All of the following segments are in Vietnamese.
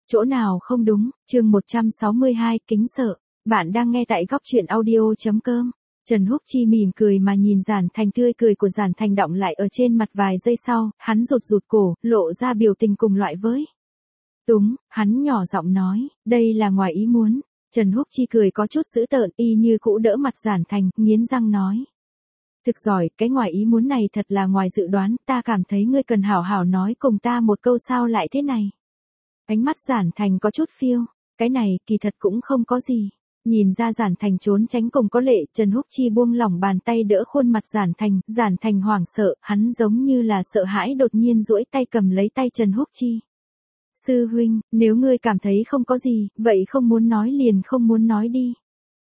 Chỗ nào không đúng, chương 162, kính sợ. Bạn đang nghe tại góc chuyện audio.com. Trần Húc Chi mỉm cười mà nhìn Giản Thành, tươi cười của Giản Thành đọng lại ở trên mặt vài giây sau, hắn rụt rụt cổ, lộ ra biểu tình cùng loại với túng, hắn nhỏ giọng nói, đây là ngoài ý muốn. Trần Húc Chi cười có chút dữ tợn, y như cũ đỡ mặt Giản Thành, nghiến răng nói. Thực giỏi, cái ngoài ý muốn này thật là ngoài dự đoán, ta cảm thấy ngươi cần hảo hảo nói cùng ta một câu sao lại thế này. Ánh mắt Giản Thành có chút phiêu, cái này kỳ thật cũng không có gì. Nhìn ra Giản Thành trốn tránh cùng có lệ, Trần Húc Chi buông lỏng bàn tay đỡ khuôn mặt Giản Thành hoảng sợ, hắn giống như là sợ hãi đột nhiên duỗi tay cầm lấy tay Trần Húc Chi. Sư huynh, nếu ngươi cảm thấy không có gì, vậy không muốn nói liền không muốn nói đi.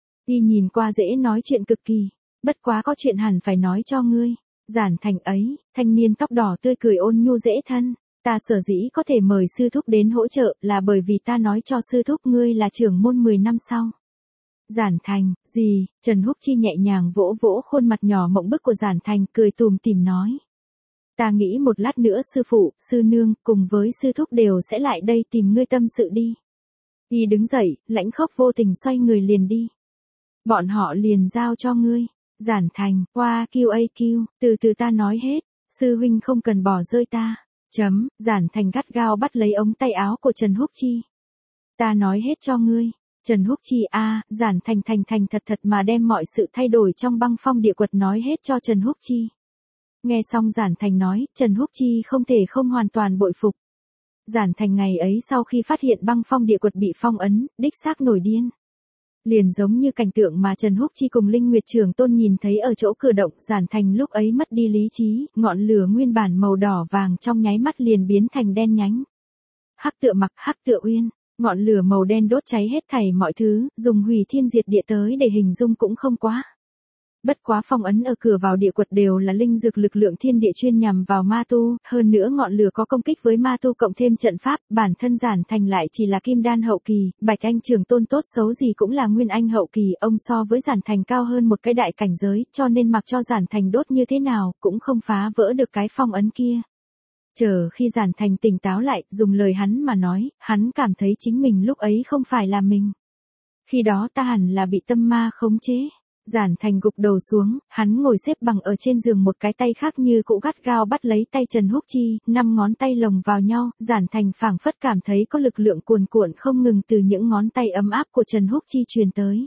Y nhìn qua dễ nói chuyện cực kỳ, bất quá có chuyện hẳn phải nói cho ngươi. Giản Thành ấy, thanh niên tóc đỏ tươi cười ôn nhu dễ thân. Ta sở dĩ có thể mời sư thúc đến hỗ trợ là bởi vì ta nói cho sư thúc ngươi là trưởng môn 10 năm sau. Giản Thành, gì? Trần Húc Chi nhẹ nhàng vỗ vỗ khuôn mặt nhỏ mộng bức của Giản Thành, cười tủm tỉm nói. Ta nghĩ một lát nữa sư phụ, sư nương, cùng với sư thúc đều sẽ lại đây tìm ngươi tâm sự đi. Y đứng dậy, lãnh khốc vô tình xoay người liền đi. Bọn họ liền giao cho ngươi. Giản Thành, qua QAQ, từ từ ta nói hết, sư huynh không cần bỏ rơi ta. Giản Thành gắt gao bắt lấy ống tay áo của Trần Húc Chi. Ta nói hết cho ngươi. Trần Húc Chi Giản Thành thành thật mà đem mọi sự thay đổi trong băng phong địa quật nói hết cho Trần Húc Chi. Nghe xong Giản Thành nói, Trần Húc Chi không thể không hoàn toàn bội phục. Giản Thành ngày ấy sau khi phát hiện băng phong địa quật bị phong ấn, đích xác nổi điên. Liền giống như cảnh tượng mà Trần Húc Chi cùng Linh Nguyệt Trường Tôn nhìn thấy ở chỗ cửa động, Giản Thành lúc ấy mất đi lý trí, ngọn lửa nguyên bản màu đỏ vàng trong nháy mắt liền biến thành đen nhánh. Hắc tựa mặc, hắc tựa uyên, ngọn lửa màu đen đốt cháy hết thảy mọi thứ, dùng hủy thiên diệt địa tới để hình dung cũng không quá. Bất quá phong ấn ở cửa vào địa quật đều là linh dược lực lượng thiên địa chuyên nhằm vào ma tu, hơn nữa ngọn lửa có công kích với ma tu cộng thêm trận pháp, bản thân Giản Thành lại chỉ là kim đan hậu kỳ, Bạch Anh Trường Tôn tốt xấu gì cũng là nguyên anh hậu kỳ, ông so với Giản Thành cao hơn một cái đại cảnh giới, cho nên mặc cho Giản Thành đốt như thế nào, cũng không phá vỡ được cái phong ấn kia. Chờ khi Giản Thành tỉnh táo lại, dùng lời hắn mà nói, hắn cảm thấy chính mình lúc ấy không phải là mình. Khi đó ta hẳn là bị tâm ma khống chế. Giản Thành gục đầu xuống, hắn ngồi xếp bằng ở trên giường, một cái tay khác như cũ gắt gao bắt lấy tay Trần Húc Chi, 5 ngón tay lồng vào nhau, Giản Thành phảng phất cảm thấy có lực lượng cuồn cuộn không ngừng từ những ngón tay ấm áp của Trần Húc Chi truyền tới.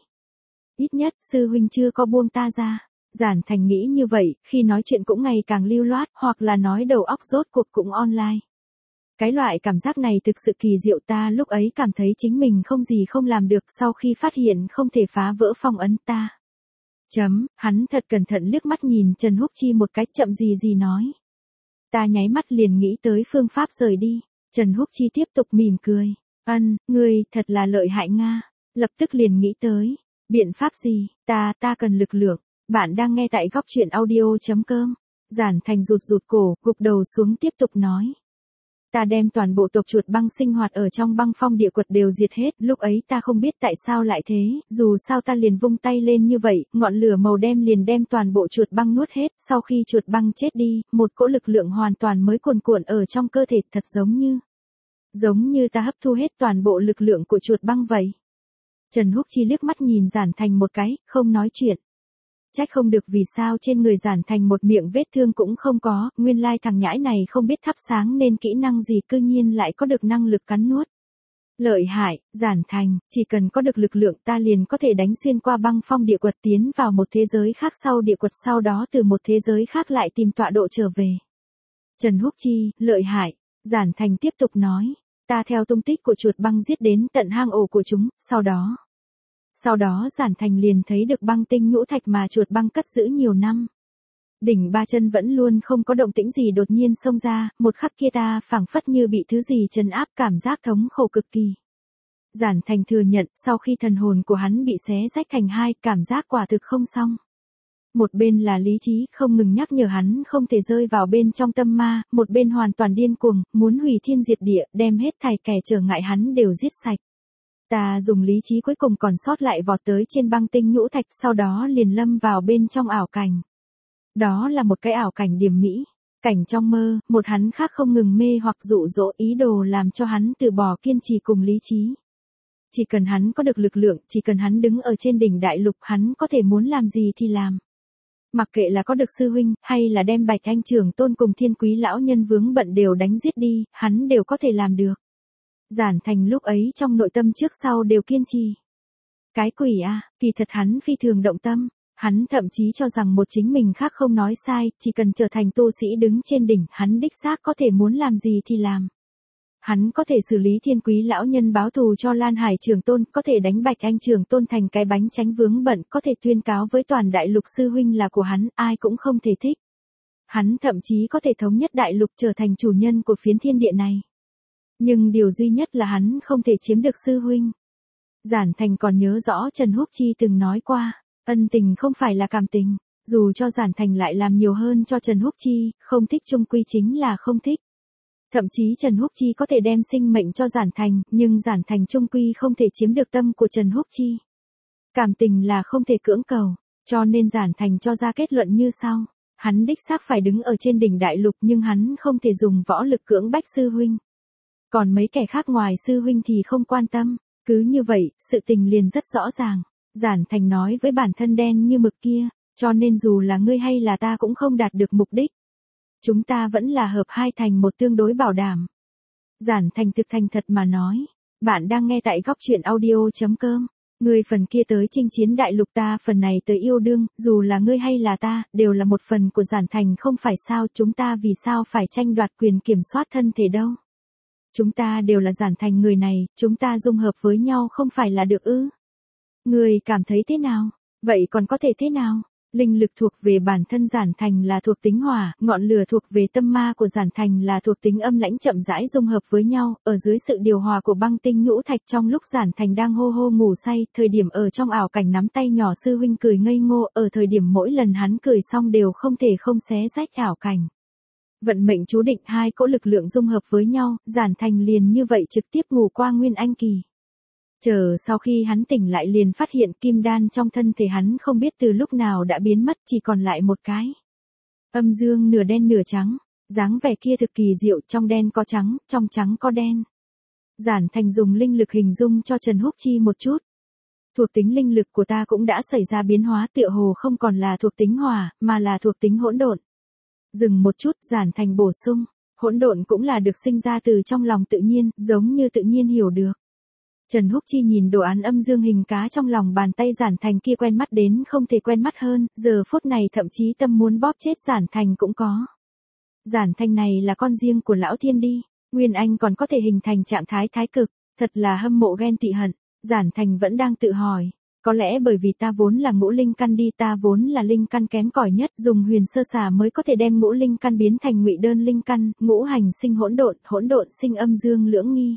Ít nhất, sư huynh chưa có buông ta ra. Giản Thành nghĩ như vậy, khi nói chuyện cũng ngày càng lưu loát, hoặc là nói đầu óc rốt cuộc cũng online. Cái loại cảm giác này thực sự kỳ diệu, ta lúc ấy cảm thấy chính mình không gì không làm được sau khi phát hiện không thể phá vỡ phong ấn ta. Hắn thật cẩn thận liếc mắt nhìn Trần Húc Chi một cái, chậm gì nói. Ta nháy mắt liền nghĩ tới phương pháp rời đi. Trần Húc Chi tiếp tục mỉm cười. Ngươi thật là lợi hại Nga. Lập tức liền nghĩ tới. Biện pháp gì? Ta cần lực lượng. Bạn đang nghe tại góc chuyện audio.com. Giản Thành rụt cổ, gục đầu xuống tiếp tục nói. Ta đem toàn bộ tộc chuột băng sinh hoạt ở trong băng phong địa quật đều diệt hết, lúc ấy ta không biết tại sao lại thế, dù sao ta liền vung tay lên như vậy, ngọn lửa màu đen liền đem toàn bộ chuột băng nuốt hết, sau khi chuột băng chết đi, một cỗ lực lượng hoàn toàn mới cuồn cuộn ở trong cơ thể, thật giống như ta hấp thu hết toàn bộ lực lượng của chuột băng vậy. Trần Húc Chi liếc mắt nhìn Giản Thành một cái, không nói chuyện. Trách không được vì sao trên người Giản Thành một miệng vết thương cũng không có, nguyên lai thằng nhãi này không biết thắp sáng nên kỹ năng gì cư nhiên lại có được năng lực cắn nuốt. Lợi hại, Giản Thành, chỉ cần có được lực lượng ta liền có thể đánh xuyên qua băng phong địa quật tiến vào một thế giới khác, sau địa quật sau đó từ một thế giới khác lại tìm tọa độ trở về. Trần Húc Chi, lợi hại, Giản Thành tiếp tục nói, ta theo tung tích của chuột băng giết đến tận hang ổ của chúng, sau đó Giản Thành liền thấy được băng tinh nhũ thạch mà chuột băng cất giữ nhiều năm. Đỉnh ba chân vẫn luôn không có động tĩnh gì đột nhiên xông ra, một khắc kia ta phảng phất như bị thứ gì trấn áp, cảm giác thống khổ cực kỳ. Giản Thành thừa nhận, sau khi thần hồn của hắn bị xé rách thành hai, cảm giác quả thực không xong. Một bên là lý trí không ngừng nhắc nhở hắn không thể rơi vào bên trong tâm ma, một bên hoàn toàn điên cuồng, muốn hủy thiên diệt địa, đem hết thảy kẻ trở ngại hắn đều giết sạch. Ta dùng lý trí cuối cùng còn sót lại vọt tới trên băng tinh nhũ thạch, sau đó liền lâm vào bên trong ảo cảnh. Đó là một cái ảo cảnh điểm mỹ. Cảnh trong mơ, một hắn khác không ngừng mê hoặc dụ dỗ ý đồ làm cho hắn từ bỏ kiên trì cùng lý trí. Chỉ cần hắn có được lực lượng, chỉ cần hắn đứng ở trên đỉnh đại lục, hắn có thể muốn làm gì thì làm. Mặc kệ là có được sư huynh, hay là đem Bạch Anh trưởng tôn cùng Thiên Quý lão nhân vướng bận đều đánh giết đi, hắn đều có thể làm được. Giản Thành lúc ấy trong nội tâm trước sau đều kiên trì. Cái quỷ à, kỳ thật hắn phi thường động tâm. Hắn thậm chí cho rằng một chính mình khác không nói sai, chỉ cần trở thành tu sĩ đứng trên đỉnh, hắn đích xác có thể muốn làm gì thì làm. Hắn có thể xử lý Thiên Quý lão nhân báo thù cho Lan Hải trưởng tôn, có thể đánh Bạch Anh trưởng tôn thành cái bánh tránh vướng bận, có thể tuyên cáo với toàn đại lục sư huynh là của hắn, ai cũng không thể thích. Hắn thậm chí có thể thống nhất đại lục trở thành chủ nhân của phiến thiên địa này. Nhưng điều duy nhất là hắn không thể chiếm được sư huynh. Giản Thành còn nhớ rõ Trần Húc Chi từng nói qua, ân tình không phải là cảm tình, dù cho Giản Thành lại làm nhiều hơn cho Trần Húc Chi, không thích chung quy chính là không thích. Thậm chí Trần Húc Chi có thể đem sinh mệnh cho Giản Thành, nhưng Giản Thành chung quy không thể chiếm được tâm của Trần Húc Chi. Cảm tình là không thể cưỡng cầu, cho nên Giản Thành cho ra kết luận như sau. Hắn đích xác phải đứng ở trên đỉnh đại lục nhưng hắn không thể dùng võ lực cưỡng bách sư huynh. Còn mấy kẻ khác ngoài sư huynh thì không quan tâm. Cứ như vậy, sự tình liền rất rõ ràng. Giản Thành nói với bản thân đen như mực kia, cho nên dù là ngươi hay là ta cũng không đạt được mục đích. Chúng ta vẫn là hợp hai thành một tương đối bảo đảm. Giản Thành thực thành thật mà nói. Bạn đang nghe tại góc truyện audio.com. Ngươi phần kia tới chinh chiến đại lục, ta phần này tới yêu đương, dù là ngươi hay là ta, đều là một phần của Giản Thành, không phải sao, chúng ta vì sao phải tranh đoạt quyền kiểm soát thân thể đâu. Chúng ta đều là Giản Thành người này, chúng ta dung hợp với nhau không phải là được ư? Ngươi cảm thấy thế nào? Vậy còn có thể thế nào? Linh lực thuộc về bản thân Giản Thành là thuộc tính hỏa, ngọn lửa thuộc về tâm ma của Giản Thành là thuộc tính âm lãnh, chậm rãi dung hợp với nhau, ở dưới sự điều hòa của băng tinh nhũ thạch. Trong lúc Giản Thành đang hô hô ngủ say, thời điểm ở trong ảo cảnh nắm tay nhỏ sư huynh cười ngây ngô, ở thời điểm mỗi lần hắn cười xong đều không thể không xé rách ảo cảnh. Vận mệnh chú định, hai cỗ lực lượng dung hợp với nhau, Giản Thành liền như vậy trực tiếp ngủ qua Nguyên Anh kỳ. Chờ sau khi hắn tỉnh lại liền phát hiện kim đan trong thân thể hắn không biết từ lúc nào đã biến mất, chỉ còn lại một cái. Âm dương nửa đen nửa trắng, dáng vẻ kia thực kỳ diệu, trong đen có trắng, trong trắng có đen. Giản Thành dùng linh lực hình dung cho Trần Húc Chi một chút. Thuộc tính linh lực của ta cũng đã xảy ra biến hóa, tựa hồ không còn là thuộc tính hỏa, mà là thuộc tính hỗn độn. Dừng một chút, Giản Thành bổ sung, hỗn độn cũng là được sinh ra từ trong lòng tự nhiên, giống như tự nhiên hiểu được. Trần Húc Chi nhìn đồ án âm dương hình cá trong lòng bàn tay Giản Thành kia quen mắt đến không thể quen mắt hơn, giờ phút này thậm chí tâm muốn bóp chết Giản Thành cũng có. Giản Thành này là con riêng của lão thiên đi, Nguyên Anh còn có thể hình thành trạng thái thái cực, thật là hâm mộ ghen tị hận. Giản Thành vẫn đang tự hỏi, có lẽ bởi vì ta vốn là ngũ linh căn đi, ta vốn là linh căn kém cỏi nhất, dùng huyền sơ xả mới có thể đem ngũ linh căn biến thành ngụy đơn linh căn, ngũ hành sinh hỗn độn sinh âm dương lưỡng nghi.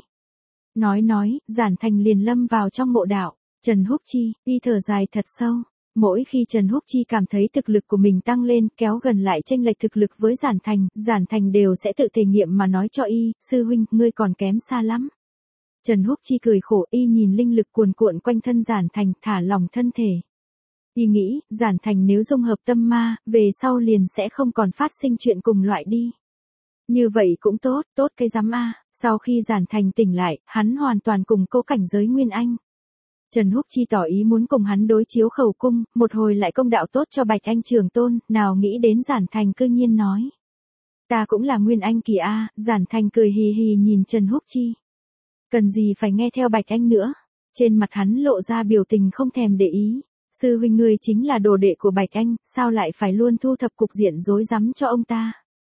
Nói, Giản Thành liền lâm vào trong mộ đạo. Trần Húc Chi, đi thở dài thật sâu. Mỗi khi Trần Húc Chi cảm thấy thực lực của mình tăng lên, kéo gần lại chênh lệch thực lực với Giản Thành đều sẽ tự thể nghiệm mà nói cho y, sư huynh, ngươi còn kém xa lắm. Trần Húc Chi cười khổ, y nhìn linh lực cuồn cuộn quanh thân Giản Thành, thả lỏng thân thể. Y nghĩ, Giản Thành nếu dung hợp tâm ma, về sau liền sẽ không còn phát sinh chuyện cùng loại đi. Như vậy cũng tốt cái giám a. Sau khi Giản Thành tỉnh lại, hắn hoàn toàn cùng cố cảnh giới Nguyên Anh. Trần Húc Chi tỏ ý muốn cùng hắn đối chiếu khẩu cung, một hồi lại công đạo tốt cho Bạch Anh trưởng tôn, nào nghĩ đến Giản Thành cư nhiên nói. Ta cũng là Nguyên Anh kỳ a. Giản Thành cười hì hì nhìn Trần Húc Chi. Cần gì phải nghe theo Bạch Anh nữa. Trên mặt hắn lộ ra biểu tình không thèm để ý. Sư huynh ngươi chính là đồ đệ của Bạch Anh, sao lại phải luôn thu thập cục diện rối rắm cho ông ta.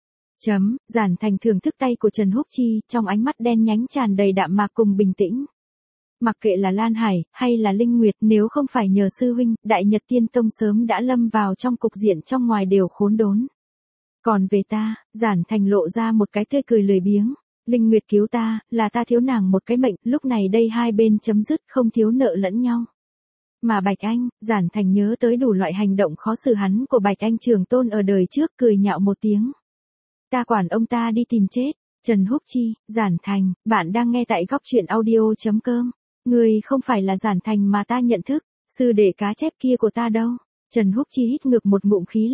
Giản Thành thưởng thức tay của Trần Húc Chi, trong ánh mắt đen nhánh tràn đầy đạm mạc cùng bình tĩnh. Mặc kệ là Lan Hải, hay là Linh Nguyệt, nếu không phải nhờ sư huynh, Đại Nhật Tiên Tông sớm đã lâm vào trong cục diện trong ngoài đều khốn đốn. Còn về ta, Giản Thành lộ ra một cái tươi cười lười biếng. Linh Nguyệt cứu ta, là ta thiếu nàng một cái mệnh, lúc này đây hai bên chấm dứt, không thiếu nợ lẫn nhau. Mà Bạch Anh, Giản Thành nhớ tới đủ loại hành động khó xử hắn của Bạch Anh trưởng tôn ở đời trước, cười nhạo một tiếng. Ta quản ông ta đi tìm chết. Trần Húc Chi, Giản Thành, bạn đang nghe tại góc truyện audio.com. Người không phải là Giản Thành mà ta nhận thức, sư đệ cá chép kia của ta đâu. Trần Húc Chi hít ngược một ngụm khí lạnh,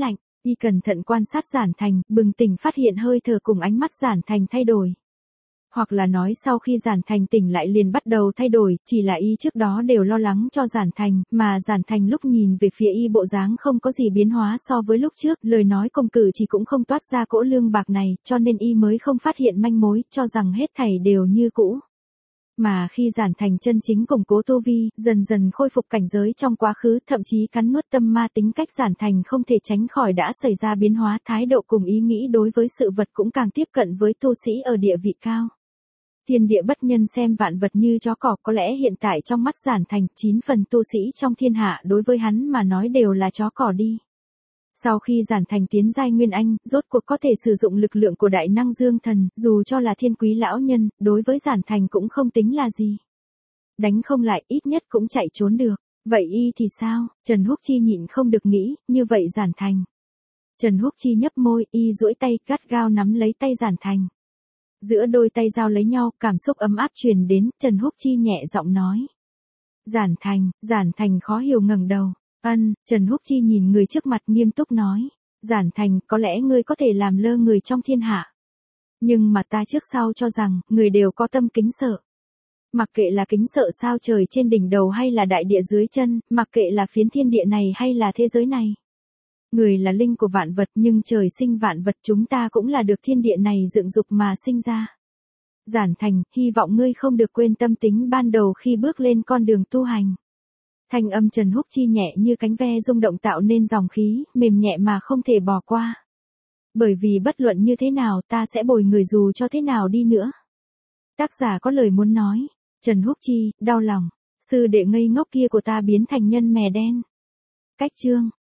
Y cẩn thận quan sát Giản Thành, bừng tỉnh phát hiện hơi thở cùng ánh mắt Giản Thành thay đổi. Hoặc là nói sau khi Giản Thành tỉnh lại liền bắt đầu thay đổi, chỉ là y trước đó đều lo lắng cho Giản Thành, mà Giản Thành lúc nhìn về phía y bộ dáng không có gì biến hóa so với lúc trước, lời nói cùng cử chỉ cũng không toát ra cỗ lương bạc này, cho nên y mới không phát hiện manh mối, cho rằng hết thảy đều như cũ. Mà khi Giản Thành chân chính củng cố tu vi, dần dần khôi phục cảnh giới trong quá khứ, thậm chí cắn nuốt tâm ma tính cách Giản Thành không thể tránh khỏi đã xảy ra biến hóa, thái độ cùng ý nghĩ đối với sự vật cũng càng tiếp cận với tu sĩ ở địa vị cao. Thiên địa bất nhân xem vạn vật như chó cỏ, có lẽ hiện tại trong mắt Giản Thành, 9 phần tu sĩ trong thiên hạ đối với hắn mà nói đều là chó cỏ đi. Sau khi Giản Thành tiến giai Nguyên Anh, rốt cuộc có thể sử dụng lực lượng của đại năng Dương Thần, dù cho là thiên quý lão nhân, đối với Giản Thành cũng không tính là gì. Đánh không lại, ít nhất cũng chạy trốn được. Vậy y thì sao? Trần Húc Chi nhịn không được nghĩ, như vậy Giản Thành. Trần Húc Chi nhấp môi, y duỗi tay, gắt gao nắm lấy tay Giản Thành. Giữa đôi tay giao lấy nhau, cảm xúc ấm áp truyền đến, Trần Húc Chi nhẹ giọng nói. Giản Thành khó hiểu ngẩng đầu. Trần Húc Chi nhìn người trước mặt nghiêm túc nói. Giản Thành, có lẽ ngươi có thể làm lơ người trong thiên hạ. Nhưng mà ta trước sau cho rằng, người đều có tâm kính sợ. Mặc kệ là kính sợ sao trời trên đỉnh đầu hay là đại địa dưới chân, mặc kệ là phiến thiên địa này hay là thế giới này. Người là linh của vạn vật nhưng trời sinh vạn vật, chúng ta cũng là được thiên địa này dựng dục mà sinh ra. Giản Thành, hy vọng ngươi không được quên tâm tính ban đầu khi bước lên con đường tu hành. Thanh âm Trần Húc Chi nhẹ như cánh ve rung động tạo nên dòng khí, mềm nhẹ mà không thể bỏ qua. Bởi vì bất luận như thế nào ta sẽ bồi người dù cho thế nào đi nữa. Tác giả có lời muốn nói. Trần Húc Chi, đau lòng. Sư đệ ngây ngốc kia của ta biến thành nhân mè đen. Cách chương.